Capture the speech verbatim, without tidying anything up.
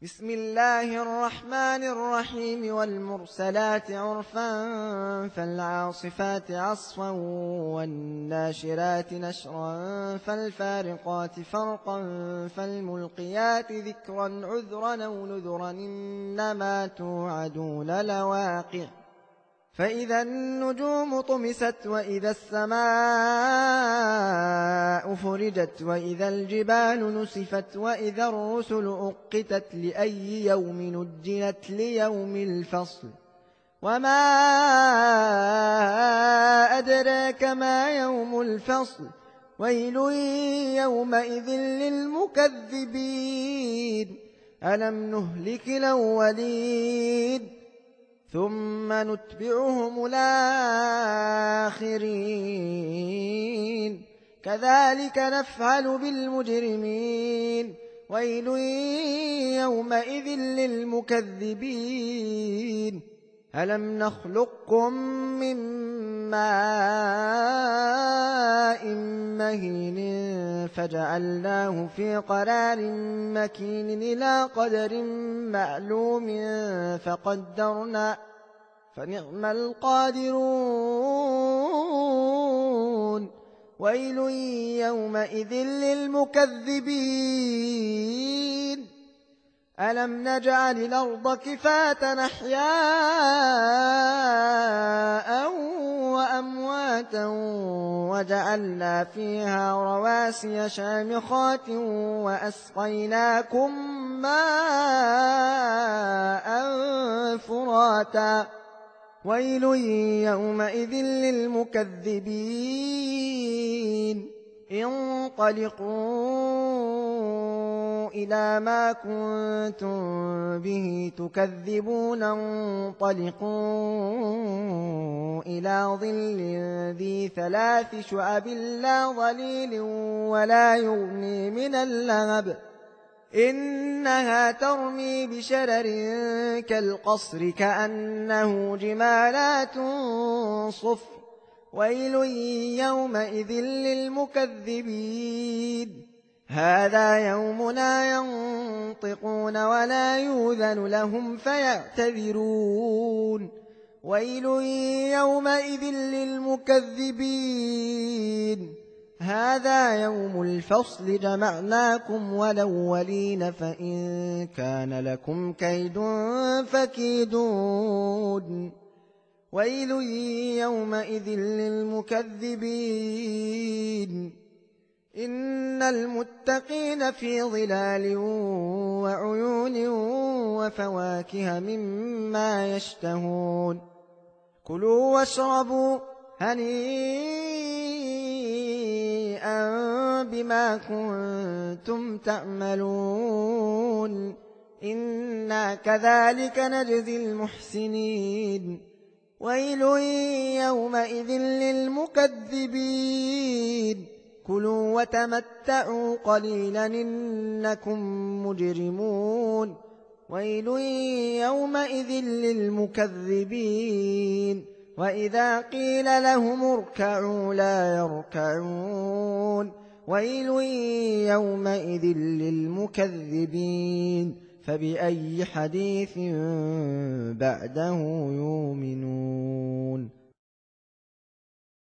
بسم الله الرحمن الرحيم والمرسلات عرفا فالعاصفات عصفا والناشرات نشرا فالفارقات فرقا فالملقيات ذكرا عذرا أو نذرا إنما توعدون لواقع فإذا النجوم طمست وإذا السماء فرجت وإذا الجبال نسفت وإذا الرسل أقتت لأي يوم نجلت ليوم الفصل وما أدراك ما يوم الفصل ويل يومئذ للمكذبين ألم نهلك الأولين ثم نتبعهم الآخرين كذلك نفعل بالمجرمين ويل يومئذ للمكذبين ألم نخلقكم من ماء مهين فجعلناه في قرار مكين إلى قدر معلوم فقدرنا فنعم القادرون ويل يومئذ للمكذبين ألم نجعل الأرض كفاة أحياء وأمواتا وجعلنا فيها رواسي شامخات وأسقيناكم ماء فراتا ويل يومئذ للمكذبين انطلقوا إلى ما كنتم به تكذبون انطلقوا إلى ظل ذي ثلاث شعب لا ظليل ولا يغني من اللهب إنها ترمي بشرر كالقصر كأنه جمالات صفر ويل يومئذ للمكذبين هذا يومنا ينطقون ولا يؤذن لهم فيعتذرون ويل يومئذ للمكذبين هذا يوم الفصل جمعناكم والأولين فإن كان لكم كيد فكيدون ويل يومئذ للمكذبين إن المتقين في ظلال وعيون وفواكه مما يشتهون كلوا واشربوا هنيئا بما كنتم تعملون إنا كذلك نجزي المحسنين ويل يومئذ للمكذبين كلوا وتمتعوا قليلا إنكم مجرمون ويل يومئذ للمكذبين وإذا قيل لهم اركعوا لا يركعون ويل يومئذ للمكذبين فبأي حديث بعده يؤمنون